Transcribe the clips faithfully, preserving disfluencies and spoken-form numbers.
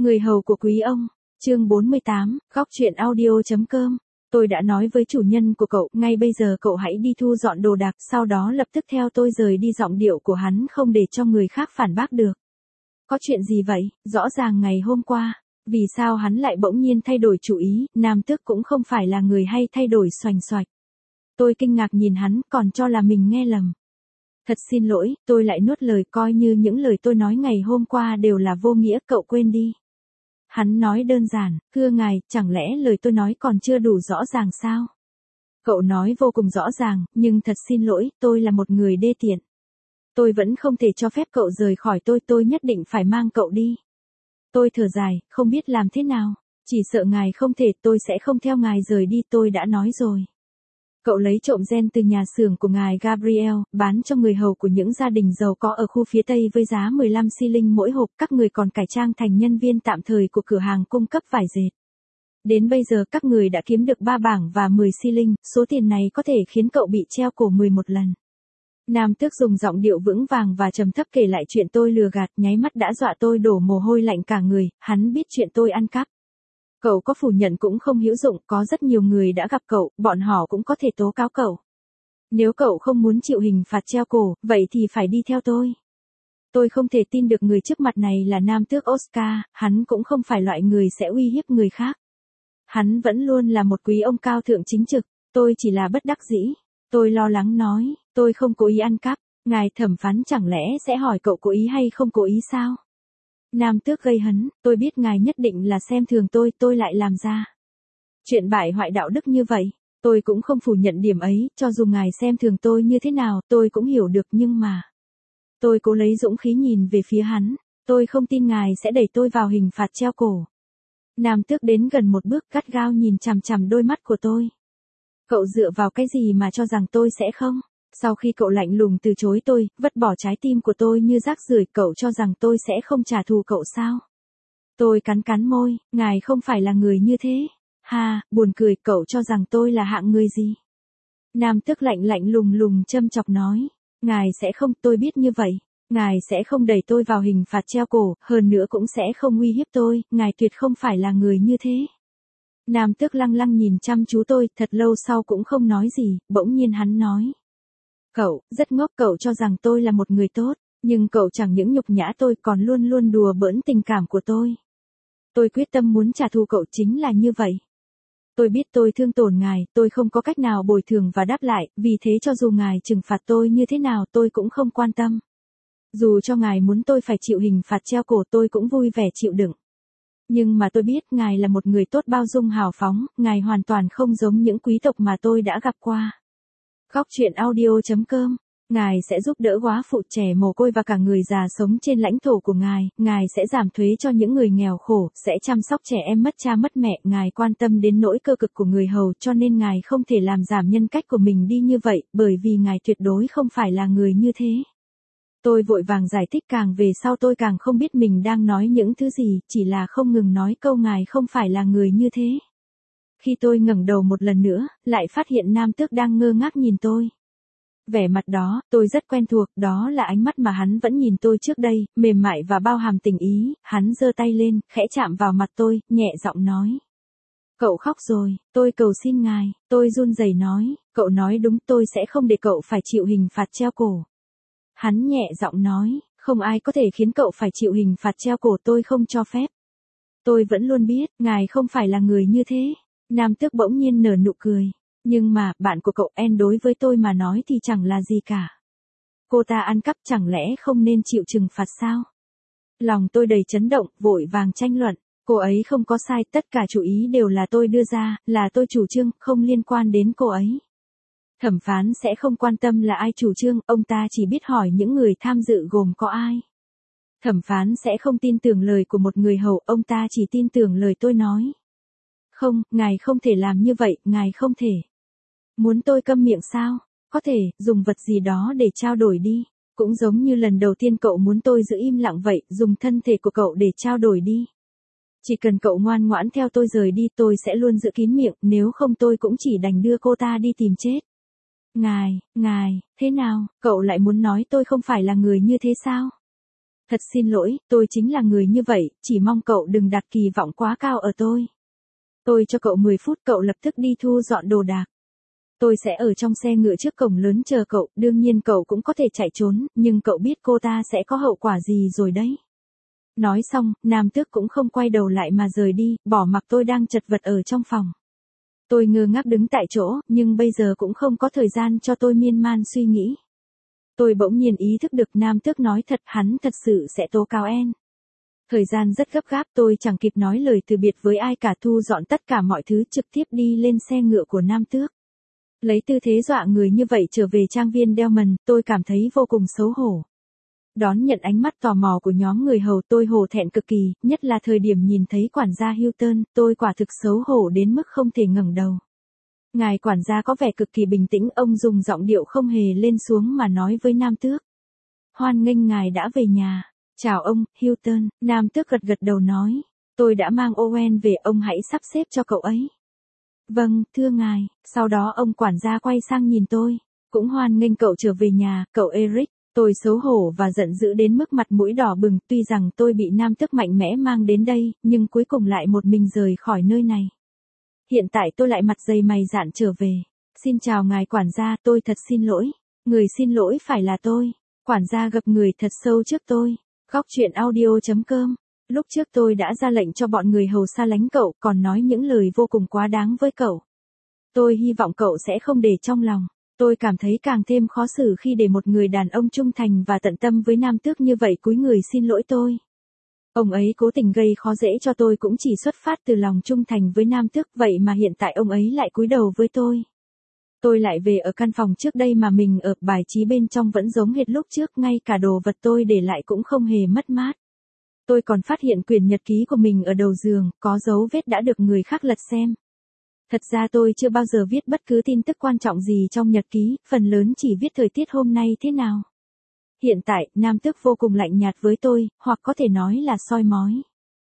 Người hầu của quý ông, chương bốn mươi tám, góc truyện audio.com. Tôi đã nói với chủ nhân của cậu, ngay bây giờ cậu hãy đi thu dọn đồ đạc, sau đó lập tức theo tôi rời đi. Giọng điệu của hắn không để cho người khác phản bác được. Có chuyện gì vậy? Rõ ràng ngày hôm qua, vì sao hắn lại bỗng nhiên thay đổi chủ ý? Nam tước cũng không phải là người hay thay đổi xoành xoạch. Tôi kinh ngạc nhìn hắn, còn cho là mình nghe lầm. Thật xin lỗi, tôi lại nuốt lời, coi như những lời tôi nói ngày hôm qua đều là vô nghĩa, cậu quên đi. Hắn nói đơn giản, thưa ngài, chẳng lẽ lời tôi nói còn chưa đủ rõ ràng sao? Cậu nói vô cùng rõ ràng, nhưng thật xin lỗi, tôi là một người đê tiện. Tôi vẫn không thể cho phép cậu rời khỏi tôi, tôi nhất định phải mang cậu đi. Tôi thở dài, không biết làm thế nào, chỉ sợ ngài không thể, tôi sẽ không theo ngài rời đi, tôi đã nói rồi. Cậu lấy trộm gen từ nhà xưởng của ngài Gabriel, bán cho người hầu của những gia đình giàu có ở khu phía Tây với giá mười lăm xi linh mỗi hộp, các người còn cải trang thành nhân viên tạm thời của cửa hàng cung cấp vải dệt. Đến bây giờ các người đã kiếm được ba bảng và mười xi linh, số tiền này có thể khiến cậu bị treo cổ mười một lần. Nam tước dùng giọng điệu vững vàng và trầm thấp kể lại chuyện tôi lừa gạt, nháy mắt đã dọa tôi đổ mồ hôi lạnh cả người. Hắn biết chuyện tôi ăn cắp. Cậu có phủ nhận cũng không hữu dụng, có rất nhiều người đã gặp cậu, bọn họ cũng có thể tố cáo cậu. Nếu cậu không muốn chịu hình phạt treo cổ, vậy thì phải đi theo tôi. Tôi không thể tin được người trước mặt này là Nam tước Oscar, hắn cũng không phải loại người sẽ uy hiếp người khác. Hắn vẫn luôn là một quý ông cao thượng chính trực, tôi chỉ là bất đắc dĩ. Tôi lo lắng nói, tôi không cố ý ăn cắp, ngài thẩm phán chẳng lẽ sẽ hỏi cậu cố ý hay không cố ý sao? Nam tước gây hấn, tôi biết ngài nhất định là xem thường tôi, tôi lại làm ra chuyện bại hoại đạo đức như vậy. Tôi cũng không phủ nhận điểm ấy, cho dù ngài xem thường tôi như thế nào, tôi cũng hiểu được, nhưng mà... Tôi cố lấy dũng khí nhìn về phía hắn, tôi không tin ngài sẽ đẩy tôi vào hình phạt treo cổ. Nam tước đến gần một bước, gắt gao nhìn chằm chằm đôi mắt của tôi. Cậu dựa vào cái gì mà cho rằng tôi sẽ không? Sau khi cậu lạnh lùng từ chối tôi, vứt bỏ trái tim của tôi như rác rưởi, cậu cho rằng tôi sẽ không trả thù cậu sao? Tôi cắn cắn môi, ngài không phải là người như thế. Ha, buồn cười, cậu cho rằng tôi là hạng người gì? Nam tước lạnh lạnh lùng lùng châm chọc nói, ngài sẽ không, tôi biết như vậy. Ngài sẽ không đẩy tôi vào hình phạt treo cổ, hơn nữa cũng sẽ không uy hiếp tôi, ngài tuyệt không phải là người như thế. Nam tước lăng lăng nhìn chăm chú tôi, thật lâu sau cũng không nói gì, bỗng nhiên hắn nói. Cậu, rất ngốc, cậu cho rằng tôi là một người tốt, nhưng cậu chẳng những nhục nhã tôi còn luôn luôn đùa bỡn tình cảm của tôi. Tôi quyết tâm muốn trả thù cậu chính là như vậy. Tôi biết tôi thương tổn ngài, tôi không có cách nào bồi thường và đáp lại, vì thế cho dù ngài trừng phạt tôi như thế nào tôi cũng không quan tâm. Dù cho ngài muốn tôi phải chịu hình phạt treo cổ tôi cũng vui vẻ chịu đựng. Nhưng mà tôi biết ngài là một người tốt bao dung hào phóng, ngài hoàn toàn không giống những quý tộc mà tôi đã gặp qua. Góc truyện audio.com, ngài sẽ giúp đỡ góa phụ, trẻ mồ côi và cả người già sống trên lãnh thổ của ngài, ngài sẽ giảm thuế cho những người nghèo khổ, sẽ chăm sóc trẻ em mất cha mất mẹ, ngài quan tâm đến nỗi cơ cực của người hầu, cho nên ngài không thể làm giảm nhân cách của mình đi như vậy, bởi vì ngài tuyệt đối không phải là người như thế. Tôi vội vàng giải thích, càng về sau tôi càng không biết mình đang nói những thứ gì, chỉ là không ngừng nói câu ngài không phải là người như thế. Khi tôi ngẩng đầu một lần nữa, lại phát hiện Nam tước đang ngơ ngác nhìn tôi. Vẻ mặt đó, tôi rất quen thuộc, đó là ánh mắt mà hắn vẫn nhìn tôi trước đây, mềm mại và bao hàm tình ý. Hắn giơ tay lên, khẽ chạm vào mặt tôi, nhẹ giọng nói. Cậu khóc rồi, tôi cầu xin ngài, tôi run rẩy nói, cậu nói đúng, tôi sẽ không để cậu phải chịu hình phạt treo cổ. Hắn nhẹ giọng nói, không ai có thể khiến cậu phải chịu hình phạt treo cổ, tôi không cho phép. Tôi vẫn luôn biết, ngài không phải là người như thế. Nam tước bỗng nhiên nở nụ cười. Nhưng mà, bạn của cậu En đối với tôi mà nói thì chẳng là gì cả. Cô ta ăn cắp chẳng lẽ không nên chịu trừng phạt sao? Lòng tôi đầy chấn động, vội vàng tranh luận. Cô ấy không có sai, tất cả chủ ý đều là tôi đưa ra, là tôi chủ trương, không liên quan đến cô ấy. Thẩm phán sẽ không quan tâm là ai chủ trương, ông ta chỉ biết hỏi những người tham dự gồm có ai. Thẩm phán sẽ không tin tưởng lời của một người hầu, ông ta chỉ tin tưởng lời tôi nói. Không, ngài không thể làm như vậy, ngài không thể. Muốn tôi câm miệng sao? Có thể, dùng vật gì đó để trao đổi đi. Cũng giống như lần đầu tiên cậu muốn tôi giữ im lặng vậy, dùng thân thể của cậu để trao đổi đi. Chỉ cần cậu ngoan ngoãn theo tôi rời đi, tôi sẽ luôn giữ kín miệng, nếu không tôi cũng chỉ đành đưa cô ta đi tìm chết. Ngài, ngài, thế nào, cậu lại muốn nói tôi không phải là người như thế sao? Thật xin lỗi, tôi chính là người như vậy, chỉ mong cậu đừng đặt kỳ vọng quá cao ở tôi. Tôi cho cậu mười phút, cậu lập tức đi thu dọn đồ đạc. Tôi sẽ ở trong xe ngựa trước cổng lớn chờ cậu, đương nhiên cậu cũng có thể chạy trốn, nhưng cậu biết cô ta sẽ có hậu quả gì rồi đấy. Nói xong, Nam Tước cũng không quay đầu lại mà rời đi, bỏ mặc tôi đang chật vật ở trong phòng. Tôi ngơ ngác đứng tại chỗ, nhưng bây giờ cũng không có thời gian cho tôi miên man suy nghĩ. Tôi bỗng nhiên ý thức được Nam Tước nói thật, hắn thật sự sẽ tố cáo En. Thời gian rất gấp gáp, tôi chẳng kịp nói lời từ biệt với ai cả, thu dọn tất cả mọi thứ trực tiếp đi lên xe ngựa của Nam Tước. Lấy tư thế dọa người như vậy trở về trang viên Delmond, tôi cảm thấy vô cùng xấu hổ. Đón nhận ánh mắt tò mò của nhóm người hầu, tôi hổ thẹn cực kỳ, nhất là thời điểm nhìn thấy quản gia Hilton, tôi quả thực xấu hổ đến mức không thể ngẩng đầu. Ngài quản gia có vẻ cực kỳ bình tĩnh, ông dùng giọng điệu không hề lên xuống mà nói với Nam Tước. Hoan nghênh ngài đã về nhà. Chào ông, Hilton. Nam Tước gật gật đầu nói. Tôi đã mang Owen về, ông hãy sắp xếp cho cậu ấy. Vâng, thưa ngài. Sau đó ông quản gia quay sang nhìn tôi. Cũng hoan nghênh cậu trở về nhà, cậu Eric. Tôi xấu hổ và giận dữ đến mức mặt mũi đỏ bừng, tuy rằng tôi bị Nam Tước mạnh mẽ mang đến đây, nhưng cuối cùng lại một mình rời khỏi nơi này. Hiện tại tôi lại mặt dày mày dạn trở về. Xin chào ngài quản gia, tôi thật xin lỗi. Người xin lỗi phải là tôi. Quản gia gập người thật sâu trước tôi. Góc truyện audio chấm com. Lúc trước tôi đã ra lệnh cho bọn người hầu xa lánh cậu, còn nói những lời vô cùng quá đáng với cậu. Tôi hy vọng cậu sẽ không để trong lòng. Tôi cảm thấy càng thêm khó xử khi để một người đàn ông trung thành và tận tâm với Nam Tước như vậy cúi người xin lỗi tôi. Ông ấy cố tình gây khó dễ cho tôi cũng chỉ xuất phát từ lòng trung thành với Nam Tước, vậy mà hiện tại ông ấy lại cúi đầu với tôi. Tôi lại về ở căn phòng trước đây mà mình ở, bài trí bên trong vẫn giống hệt lúc trước, ngay cả đồ vật tôi để lại cũng không hề mất mát. Tôi còn phát hiện quyển nhật ký của mình ở đầu giường, có dấu vết đã được người khác lật xem. Thật ra tôi chưa bao giờ viết bất cứ tin tức quan trọng gì trong nhật ký, phần lớn chỉ viết thời tiết hôm nay thế nào. Hiện tại, Nam Tước vô cùng lạnh nhạt với tôi, hoặc có thể nói là soi mói.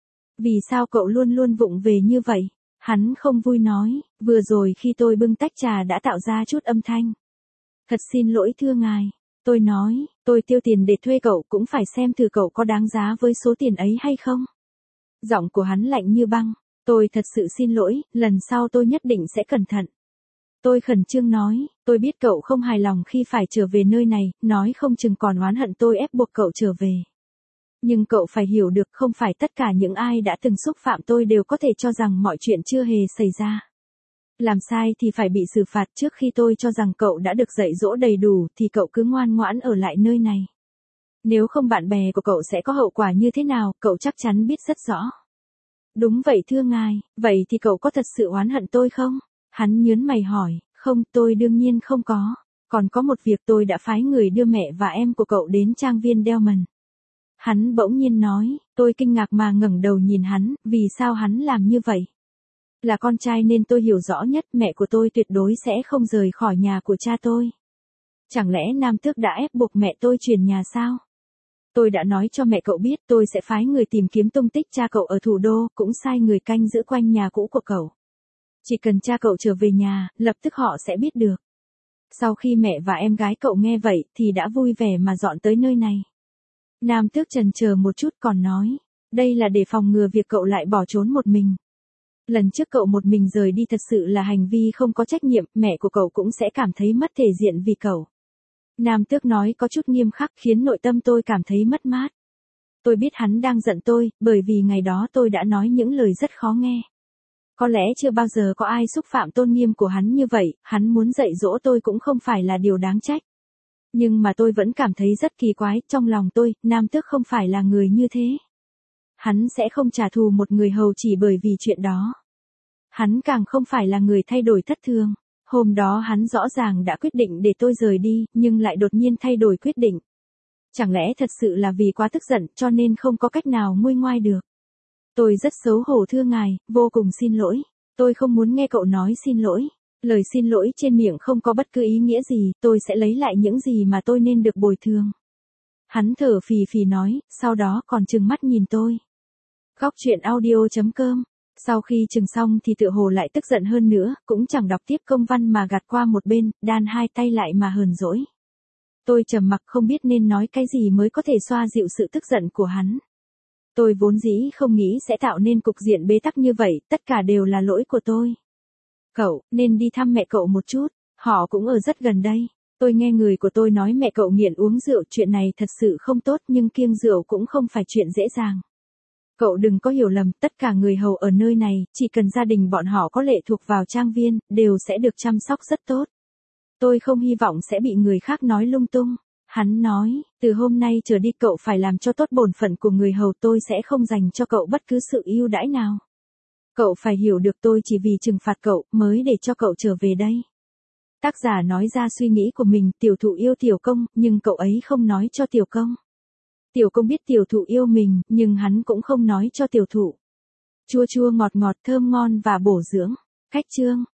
Vì sao cậu luôn luôn vụng về như vậy? Hắn không vui nói, vừa rồi khi tôi bưng tách trà đã tạo ra chút âm thanh. Thật xin lỗi thưa ngài. Tôi nói, tôi tiêu tiền để thuê cậu, cũng phải xem thử cậu có đáng giá với số tiền ấy hay không. Giọng của hắn lạnh như băng. Tôi thật sự xin lỗi, lần sau tôi nhất định sẽ cẩn thận. Tôi khẩn trương nói, tôi biết cậu không hài lòng khi phải trở về nơi này, nói không chừng còn oán hận tôi ép buộc cậu trở về. Nhưng cậu phải hiểu được, không phải tất cả những ai đã từng xúc phạm tôi đều có thể cho rằng mọi chuyện chưa hề xảy ra. Làm sai thì phải bị xử phạt, trước khi tôi cho rằng cậu đã được dạy dỗ đầy đủ thì cậu cứ ngoan ngoãn ở lại nơi này. Nếu không bạn bè của cậu sẽ có hậu quả như thế nào, cậu chắc chắn biết rất rõ. Đúng vậy thưa ngài, vậy thì cậu có thật sự oán hận tôi không? Hắn nhớn mày hỏi, không, tôi đương nhiên không có. Còn có một việc, tôi đã phái người đưa mẹ và em của cậu đến trang viên Delmond. Hắn bỗng nhiên nói, tôi kinh ngạc mà ngẩng đầu nhìn hắn, vì sao hắn làm như vậy? Là con trai nên tôi hiểu rõ nhất, mẹ của tôi tuyệt đối sẽ không rời khỏi nhà của cha tôi. Chẳng lẽ Nam Tước đã ép buộc mẹ tôi chuyển nhà sao? Tôi đã nói cho mẹ cậu biết tôi sẽ phái người tìm kiếm tung tích cha cậu ở thủ đô, cũng sai người canh giữ quanh nhà cũ của cậu. Chỉ cần cha cậu trở về nhà, lập tức họ sẽ biết được. Sau khi mẹ và em gái cậu nghe vậy thì đã vui vẻ mà dọn tới nơi này. Nam Tước chần chờ một chút còn nói, đây là để phòng ngừa việc cậu lại bỏ trốn một mình. Lần trước cậu một mình rời đi thật sự là hành vi không có trách nhiệm, mẹ của cậu cũng sẽ cảm thấy mất thể diện vì cậu. Nam Tước nói có chút nghiêm khắc khiến nội tâm tôi cảm thấy mất mát. Tôi biết hắn đang giận tôi, bởi vì ngày đó tôi đã nói những lời rất khó nghe. Có lẽ chưa bao giờ có ai xúc phạm tôn nghiêm của hắn như vậy, hắn muốn dạy dỗ tôi cũng không phải là điều đáng trách. Nhưng mà tôi vẫn cảm thấy rất kỳ quái, trong lòng tôi, Nam Tước không phải là người như thế. Hắn sẽ không trả thù một người hầu chỉ bởi vì chuyện đó. Hắn càng không phải là người thay đổi thất thường. Hôm đó hắn rõ ràng đã quyết định để tôi rời đi, nhưng lại đột nhiên thay đổi quyết định. Chẳng lẽ thật sự là vì quá tức giận cho nên không có cách nào nguôi ngoai được. Tôi rất xấu hổ thưa ngài, vô cùng xin lỗi. Tôi không muốn nghe cậu nói xin lỗi. Lời xin lỗi trên miệng không có bất cứ ý nghĩa gì, tôi sẽ lấy lại những gì mà tôi nên được bồi thường. Hắn thở phì phì nói, sau đó còn trừng mắt nhìn tôi. Góc truyện audio chấm com. Sau khi trừng xong thì tựa hồ lại tức giận hơn nữa, cũng chẳng đọc tiếp công văn mà gạt qua một bên, đan hai tay lại mà hờn dỗi. Tôi trầm mặc không biết nên nói cái gì mới có thể xoa dịu sự tức giận của hắn. Tôi vốn dĩ không nghĩ sẽ tạo nên cục diện bế tắc như vậy, tất cả đều là lỗi của tôi. Cậu, nên đi thăm mẹ cậu một chút, họ cũng ở rất gần đây. Tôi nghe người của tôi nói mẹ cậu nghiện uống rượu, chuyện này thật sự không tốt nhưng kiêng rượu cũng không phải chuyện dễ dàng. Cậu đừng có hiểu lầm, tất cả người hầu ở nơi này, chỉ cần gia đình bọn họ có lệ thuộc vào trang viên, đều sẽ được chăm sóc rất tốt. Tôi không hy vọng sẽ bị người khác nói lung tung. Hắn nói, từ hôm nay trở đi cậu phải làm cho tốt bổn phận của người hầu, tôi sẽ không dành cho cậu bất cứ sự ưu đãi nào. Cậu phải hiểu được tôi chỉ vì trừng phạt cậu mới để cho cậu trở về đây. Tác giả nói ra suy nghĩ của mình, tiểu thụ yêu tiểu công, nhưng cậu ấy không nói cho tiểu công. Tiểu công biết tiểu thụ yêu mình, nhưng hắn cũng không nói cho tiểu thụ. Chua chua ngọt ngọt thơm ngon và bổ dưỡng. Khách chương.